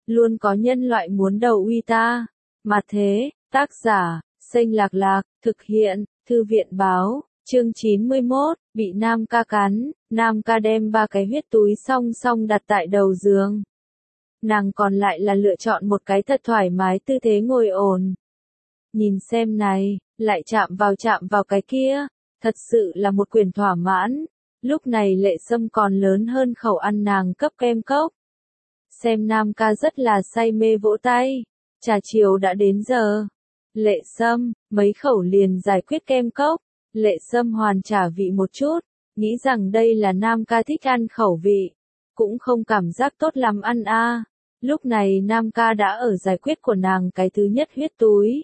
luôn có nhân loại muốn đầu uy ta. Mà thế, tác giả, Xanh Lạc Lạc, thực hiện, Thư viện báo, chương 91, bị Nam ca cắn, Nam ca đem 3 cái huyết túi song song đặt tại đầu giường. Nàng còn lại là lựa chọn một cái thật thoải mái tư thế ngồi ổn. Nhìn xem này, lại chạm vào cái kia, thật sự là một quyền thỏa mãn. Lúc này Lệ Sâm còn lớn hơn khẩu ăn nàng cấp kem cốc. Xem Nam ca rất là say mê vỗ tay, trà chiều đã đến giờ. Lệ Sâm, mấy khẩu liền giải quyết kem cốc. Lệ Sâm hoàn trả vị một chút, nghĩ rằng đây là Nam ca thích ăn khẩu vị, cũng không cảm giác tốt lắm ăn a. Lúc này Nam ca đã ở giải quyết của nàng cái thứ nhất huyết túi.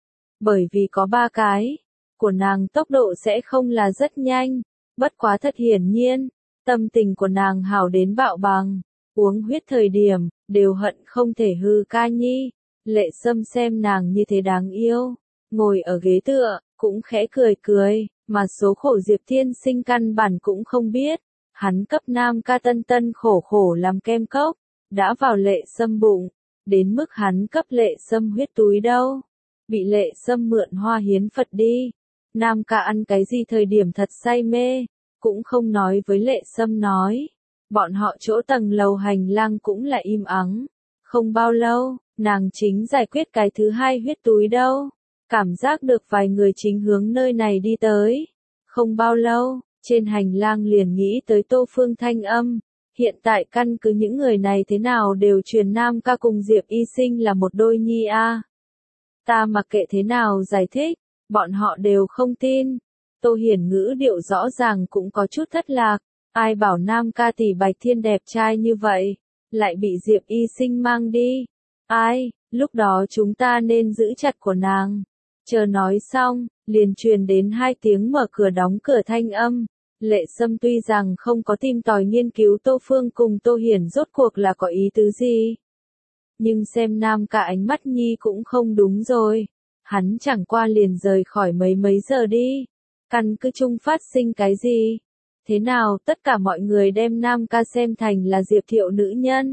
Bởi vì có 3 cái, của nàng tốc độ sẽ không là rất nhanh, bất quá thật hiển nhiên, tâm tình của nàng hảo đến bạo bằng, uống huyết thời điểm, đều hận không thể hư ca nhi. Lệ Sâm xem nàng như thế đáng yêu, ngồi ở ghế tựa, cũng khẽ cười cười, mà số khổ Diệp Thiên Sinh căn bản cũng không biết, hắn cấp Nam ca tân tân khổ khổ làm kem cốc, đã vào Lệ Sâm bụng, đến mức hắn cấp Lệ Sâm huyết túi đâu, bị Lệ Sâm mượn hoa hiến Phật đi. Nam ca ăn cái gì thời điểm thật say mê, cũng không nói với Lệ Sâm nói. Bọn họ chỗ tầng lầu hành lang cũng là im ắng. Không bao lâu, nàng chính giải quyết cái thứ 2 huyết túi đâu. Cảm giác được vài người chính hướng nơi này đi tới. Không bao lâu, trên hành lang liền nghĩ tới Tô Phương thanh âm. Hiện tại căn cứ những người này thế nào đều truyền Nam ca cùng Diệp Y Sinh là một đôi nhi a. Ta mặc kệ thế nào giải thích, bọn họ đều không tin. Tô Hiển ngữ điệu rõ ràng cũng có chút thất lạc. Ai bảo Nam ca tỷ Bạch Thiên đẹp trai như vậy, lại bị Diệp Y Sinh mang đi. Ai, lúc đó chúng ta nên giữ chặt của nàng. Chờ nói xong, liền truyền đến 2 tiếng mở cửa đóng cửa thanh âm. Lệ Sâm tuy rằng không có tìm tòi nghiên cứu Tô Phương cùng Tô Hiển rốt cuộc là có ý tứ gì. Nhưng xem Nam ca ánh mắt nhi cũng không đúng rồi. Hắn chẳng qua liền rời khỏi mấy giờ đi. Căn cứ chung phát sinh cái gì? Thế nào tất cả mọi người đem Nam ca xem thành là Diệp Thiệu nữ nhân?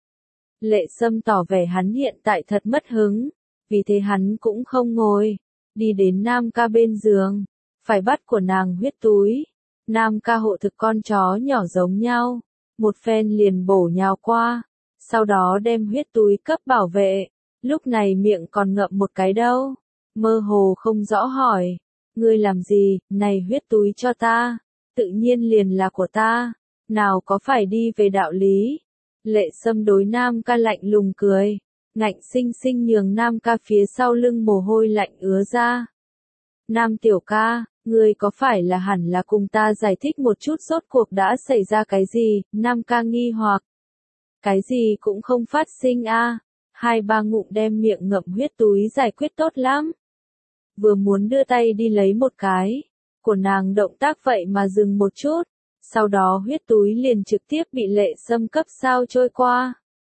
Lệ Sâm tỏ vẻ hắn hiện tại thật mất hứng. Vì thế hắn cũng không ngồi. Đi đến Nam ca bên giường. Phải bắt của nàng huyết túi. Nam ca hộ thực con chó nhỏ giống nhau. Một phen liền bổ nhào qua. Sau đó đem huyết túi cấp bảo vệ. Lúc này miệng còn ngậm một cái đâu. Mơ hồ không rõ hỏi. Ngươi làm gì, này huyết túi cho ta. Tự nhiên liền là của ta. Nào có phải đi về đạo lý. Lệ Sâm đối Nam ca lạnh lùng cười. Ngạnh sinh sinh nhường Nam ca phía sau lưng mồ hôi lạnh ứa ra. Nam tiểu ca, ngươi có phải là hẳn là cùng ta giải thích một chút rốt cuộc đã xảy ra cái gì? Nam ca nghi hoặc. Cái gì cũng không phát sinh a. 2-3 ngụm đem miệng ngậm huyết túi giải quyết tốt lắm. Vừa muốn đưa tay đi lấy một cái, của nàng động tác vậy mà dừng một chút, sau đó huyết túi liền trực tiếp bị Lệ Sâm cấp sao trôi qua.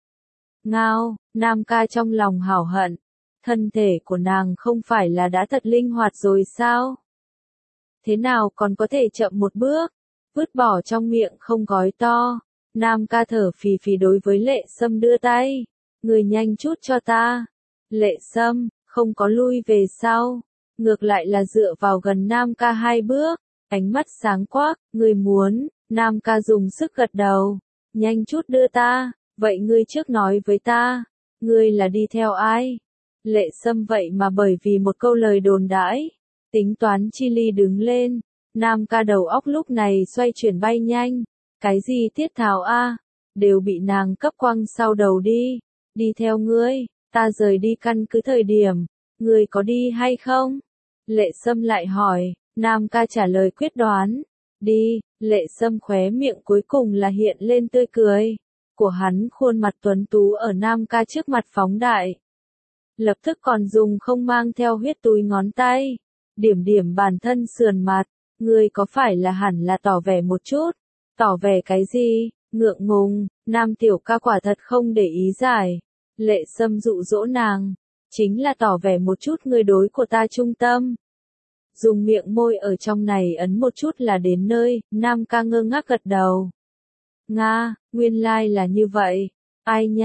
Ngao, Nam ca trong lòng hảo hận, thân thể của nàng không phải là đã thật linh hoạt rồi sao? Thế nào còn có thể chậm một bước, vứt bỏ trong miệng không gói to. Nam ca thở phì phì đối với Lệ Sâm đưa tay, người nhanh chút cho ta. Lệ Sâm, không có lui về sau. Ngược lại là dựa vào gần Nam ca 2 bước, ánh mắt sáng quắc, ngươi muốn. Nam ca dùng sức gật đầu, nhanh chút đưa ta, vậy ngươi trước nói với ta, ngươi là đi theo ai? Lệ Sâm vậy mà bởi vì một câu lời đồn đãi, tính toán chi ly đứng lên. Nam ca đầu óc lúc này xoay chuyển bay nhanh, cái gì thiết thảo a, đều bị nàng cấp quăng sau đầu đi theo ngươi, ta rời đi căn cứ thời điểm, ngươi có đi hay không? Lệ Sâm lại hỏi, Nam ca trả lời quyết đoán, đi. Lệ Sâm khóe miệng cuối cùng là hiện lên tươi cười, của hắn khuôn mặt tuấn tú ở Nam ca trước mặt phóng đại. Lập tức còn dùng không mang theo huyết túi ngón tay, điểm bản thân sườn mặt, ngươi có phải là hẳn là tỏ vẻ một chút, tỏ vẻ cái gì, ngượng ngùng. Nam tiểu ca quả thật không để ý giải. Lệ Sâm dụ dỗ nàng, chính là tỏ vẻ một chút ngươi đối của ta trung tâm. Dùng miệng môi ở trong này ấn một chút là đến nơi. Nam ca ngơ ngác gật đầu. Nga, nguyên lai là như vậy. Ai nha,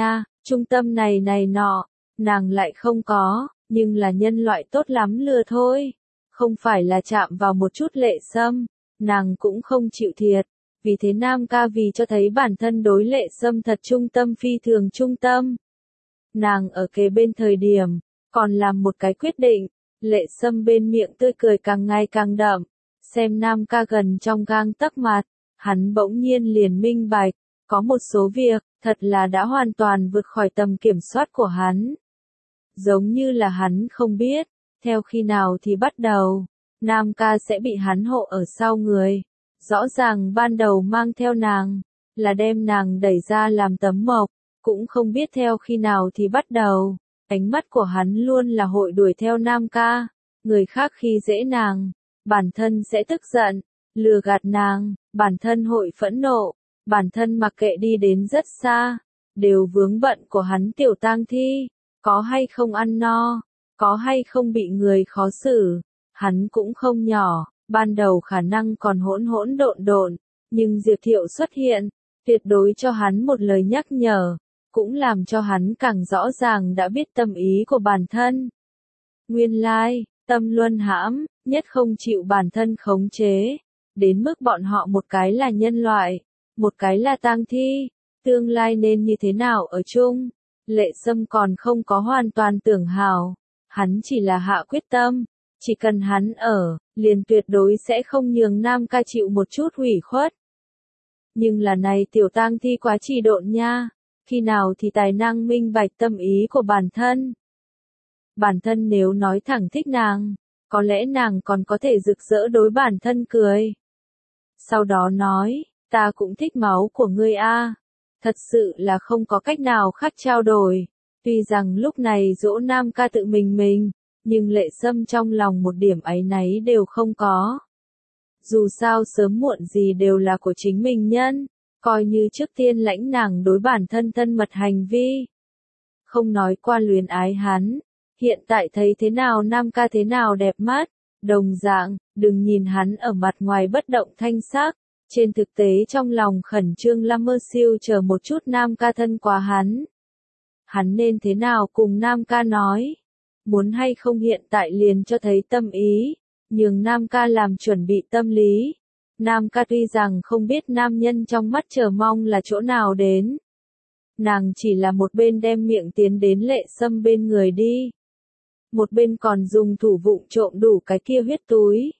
trung tâm này này nọ, nàng lại không có, nhưng là nhân loại tốt lắm lừa thôi. Không phải là chạm vào một chút Lệ Sâm, nàng cũng không chịu thiệt. Vì thế Nam ca vì cho thấy bản thân đối Lệ Sâm thật trung tâm phi thường trung tâm. Nàng ở kế bên thời điểm, còn làm một cái quyết định, Lệ Sâm bên miệng tươi cười càng ngày càng đậm, xem Nam ca gần trong gang tấc mặt, hắn bỗng nhiên liền minh bạch, có một số việc, thật là đã hoàn toàn vượt khỏi tầm kiểm soát của hắn. Giống như là hắn không biết, theo khi nào thì bắt đầu, Nam ca sẽ bị hắn hộ ở sau người. Rõ ràng ban đầu mang theo nàng, là đem nàng đẩy ra làm tấm mộc, cũng không biết theo khi nào thì bắt đầu, ánh mắt của hắn luôn là hội đuổi theo Nam ca, người khác khi dễ nàng, bản thân sẽ tức giận, lừa gạt nàng, bản thân hội phẫn nộ, bản thân mặc kệ đi đến rất xa, đều vướng bận của hắn tiểu tang thi, có hay không ăn no, có hay không bị người khó xử, hắn cũng không nhỏ. Ban đầu khả năng còn hỗn hỗn độn độn, nhưng Diệp Thiệu xuất hiện, tuyệt đối cho hắn một lời nhắc nhở, cũng làm cho hắn càng rõ ràng đã biết tâm ý của bản thân. Nguyên lai, tâm luân hãm, nhất không chịu bản thân khống chế, đến mức bọn họ một cái là nhân loại, một cái là tang thi, tương lai nên như thế nào ở chung. Lệ Sâm còn không có hoàn toàn tưởng hào, hắn chỉ là hạ quyết tâm. Chỉ cần hắn ở, liền tuyệt đối sẽ không nhường Nam ca chịu một chút hủy khuất. Nhưng là này tiểu tang thi quá trì độn nha, khi nào thì tài năng minh bạch tâm ý của bản thân. Bản thân nếu nói thẳng thích nàng, có lẽ nàng còn có thể rực rỡ đối bản thân cười. Sau đó nói, ta cũng thích máu của ngươi a. Thật sự là không có cách nào khác trao đổi. Tuy rằng lúc này dỗ Nam ca tự mình, nhưng Lệ Sâm trong lòng một điểm áy náy đều không có. Dù sao sớm muộn gì đều là của chính mình nhân, coi như trước tiên lãnh nàng đối bản thân thân mật hành vi. Không nói qua luyến ái hắn, hiện tại thấy thế nào Nam ca thế nào đẹp mắt, đồng dạng, đừng nhìn hắn ở mặt ngoài bất động thanh sắc, trên thực tế trong lòng khẩn trương Lammer siêu chờ một chút Nam ca thân qua hắn. Hắn nên thế nào cùng Nam ca nói? Muốn hay không hiện tại liền cho thấy tâm ý, nhường Nam ca làm chuẩn bị tâm lý. Nam ca tuy rằng không biết nam nhân trong mắt chờ mong là chỗ nào đến. Nàng chỉ là một bên đem miệng tiến đến Lệ Sâm bên người đi. Một bên còn dùng thủ vụng trộm đủ cái kia huyết túi.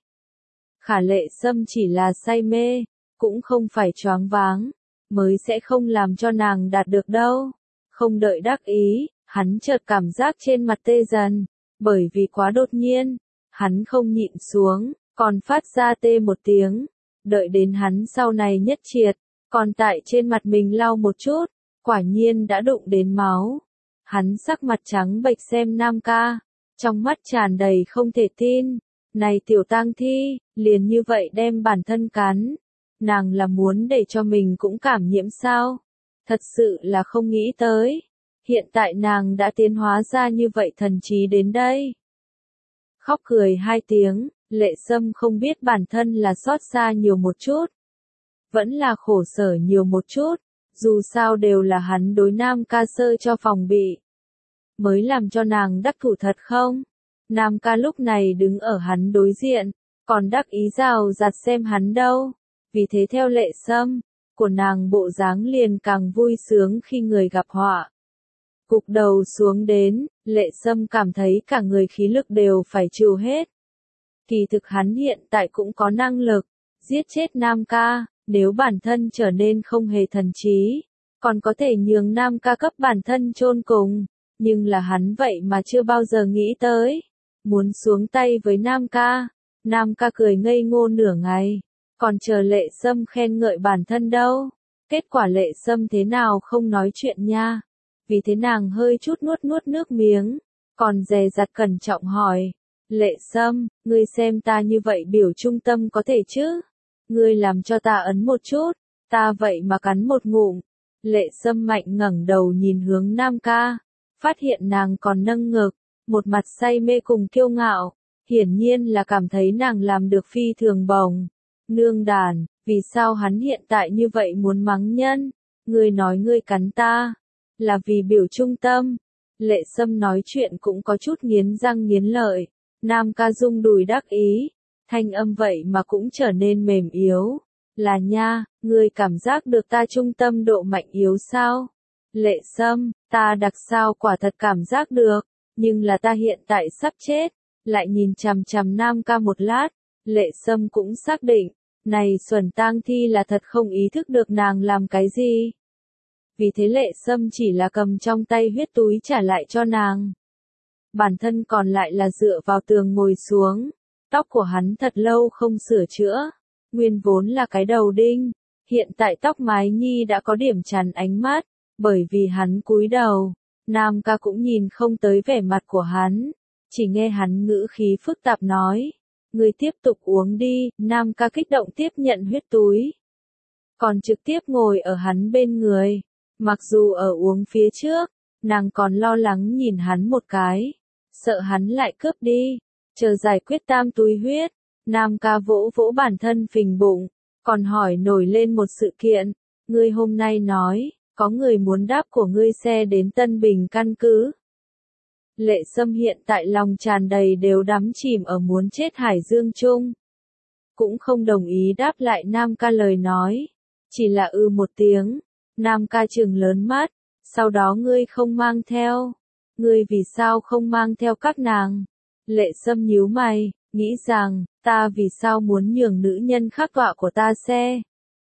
Khả Lệ Sâm chỉ là say mê, cũng không phải choáng váng, mới sẽ không làm cho nàng đạt được đâu. Không đợi đắc ý, hắn chợt cảm giác trên mặt tê dần, bởi vì quá đột nhiên, hắn không nhịn xuống, còn phát ra tê một tiếng, đợi đến hắn sau này nhất triệt, còn tại trên mặt mình lau một chút, quả nhiên đã đụng đến máu. Hắn sắc mặt trắng bệch xem Nam ca, trong mắt tràn đầy không thể tin, này tiểu tang thi, liền như vậy đem bản thân cắn, nàng là muốn để cho mình cũng cảm nhiễm sao? Thật sự là không nghĩ tới. Hiện tại nàng đã tiến hóa ra như vậy thần trí đến đây. Khóc cười hai tiếng, Lệ Sâm không biết bản thân là xót xa nhiều một chút. Vẫn là khổ sở nhiều một chút, dù sao đều là hắn đối Nam ca sơ cho phòng bị. Mới làm cho nàng đắc thủ thật không? Nam ca lúc này đứng ở hắn đối diện, còn đắc ý rào rạt xem hắn đâu. Vì thế theo Lệ Sâm, của nàng bộ dáng liền càng vui sướng khi người gặp họa. Cục đầu xuống đến, Lệ Sâm cảm thấy cả người khí lực đều phải trừ hết. Kỳ thực hắn hiện tại cũng có năng lực, giết chết Nam ca, nếu bản thân trở nên không hề thần trí, còn có thể nhường Nam ca cấp bản thân chôn cùng, nhưng là hắn vậy mà chưa bao giờ nghĩ tới. Muốn xuống tay với Nam ca, Nam ca cười ngây ngô nửa ngày, còn chờ Lệ Sâm khen ngợi bản thân đâu. Kết quả Lệ Sâm thế nào không nói chuyện nha. Vì thế nàng hơi chút nuốt nước miếng, còn dè dặt cẩn trọng hỏi, Lệ Sâm, ngươi xem ta như vậy biểu trung tâm có thể chứ? Ngươi làm cho ta ấn một chút, ta vậy mà cắn một ngụm. Lệ Sâm mạnh ngẩng đầu nhìn hướng Nam ca, phát hiện nàng còn nâng ngực, một mặt say mê cùng kiêu ngạo, hiển nhiên là cảm thấy nàng làm được phi thường bồng. Nương đàn, vì sao hắn hiện tại như vậy muốn mắng nhân? Ngươi nói ngươi cắn ta. là vì biểu trung tâm. Lệ Sâm nói chuyện cũng có chút nghiến răng nghiến lợi. Nam ca rung đùi đắc ý, thanh âm vậy mà cũng trở nên mềm yếu. Là nha, ngươi cảm giác được ta trung tâm độ mạnh yếu sao? Lệ Sâm, ta đặc sao quả thật cảm giác được, nhưng là ta hiện tại sắp chết. Lại nhìn chằm chằm Nam ca một lát, Lệ Sâm cũng xác định, này Xuân Tang Thi là thật không ý thức được nàng làm cái gì. Vì thế Lệ Sâm chỉ là cầm trong tay huyết túi trả lại cho nàng. Bản thân còn lại là dựa vào tường ngồi xuống, tóc của hắn thật lâu không sửa chữa, nguyên vốn là cái đầu đinh, hiện tại tóc mái nhi đã có điểm chắn ánh mắt, bởi vì hắn cúi đầu, Nam ca cũng nhìn không tới vẻ mặt của hắn, chỉ nghe hắn ngữ khí phức tạp nói, người tiếp tục uống đi, Nam ca kích động tiếp nhận huyết túi, còn trực tiếp ngồi ở hắn bên người, mặc dù ở uống phía trước, nàng còn lo lắng nhìn hắn một cái, sợ hắn lại cướp đi, chờ giải quyết tam túi huyết, Nam ca vỗ vỗ bản thân phình bụng, còn hỏi nổi lên một sự kiện, ngươi hôm nay nói, có người muốn đáp của ngươi xe đến Tân Bình căn cứ. Lệ Sâm hiện tại lòng tràn đầy đều đắm chìm ở muốn chết Hải Dương chung. Cũng không đồng ý đáp lại Nam ca lời nói, chỉ là một tiếng, Nam ca trừng lớn mắt, sau đó ngươi không mang theo. Ngươi vì sao không mang theo các nàng? Lệ Sâm nhíu mày, nghĩ rằng, ta vì sao muốn nhường nữ nhân khác tọa của ta xe?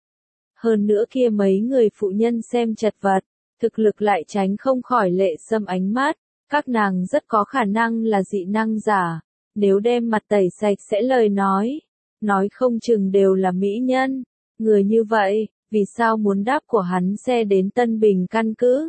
Hơn nữa kia mấy người phụ nhân xem chật vật, thực lực lại tránh không khỏi Lệ Sâm ánh mắt, các nàng rất có khả năng là dị năng giả, nếu đem mặt tẩy sạch sẽ lời nói không chừng đều là mỹ nhân. Người như vậy, vì sao muốn đáp của hắn xe đến Tân Bình căn cứ?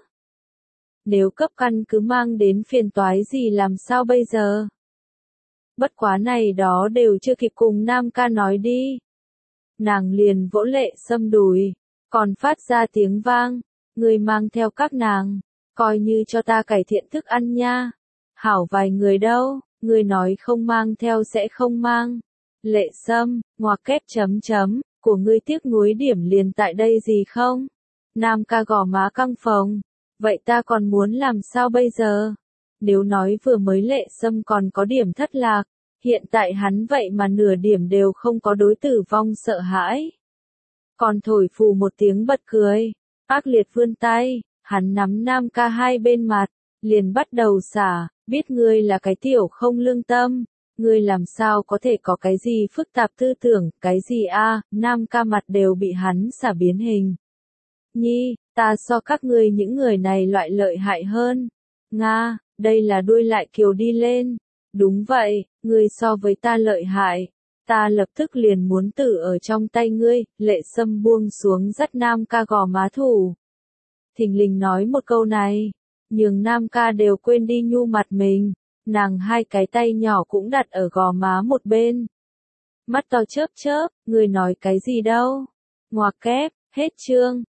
Nếu cấp căn cứ mang đến phiền toái gì làm sao bây giờ? Bất quá này đó đều chưa kịp cùng Nam ca nói đi. Nàng liền vỗ Lệ Sâm đùi, còn phát ra tiếng vang, người mang theo các nàng, coi như cho ta cải thiện thức ăn nha. Hảo vài người đâu, người nói không mang theo sẽ không mang. Lệ Sâm, ngoặc kép chấm chấm, của ngươi tiếc nuối điểm liền tại đây gì không? Nam ca gò má căng phồng. Vậy ta còn muốn làm sao bây giờ? Nếu nói vừa mới Lệ Sâm còn có điểm thất lạc, hiện tại hắn vậy mà nửa điểm đều không có đối tử vong sợ hãi. Còn thổi phù một tiếng bật cười, ác liệt vươn tay, hắn nắm Nam ca hai bên mặt, liền bắt đầu xả, biết ngươi là cái tiểu không lương tâm, ngươi làm sao có thể có cái gì phức tạp tư tưởng, cái gì Nam ca mặt đều bị hắn xả biến hình. Nhi, ta so các ngươi những người này loại lợi hại hơn. Nga, đây là đuôi lại kiều đi lên. Đúng vậy, ngươi so với ta lợi hại. Ta lập tức liền muốn tử ở trong tay ngươi, Lệ Sâm buông xuống dắt Nam ca gò má thủ. Thình lình nói một câu này, nhường Nam ca đều quên đi nhu mặt mình, nàng hai cái tay nhỏ cũng đặt ở gò má một bên. Mắt to chớp chớp, ngươi nói cái gì đâu? Ngoặc kép, hết chương.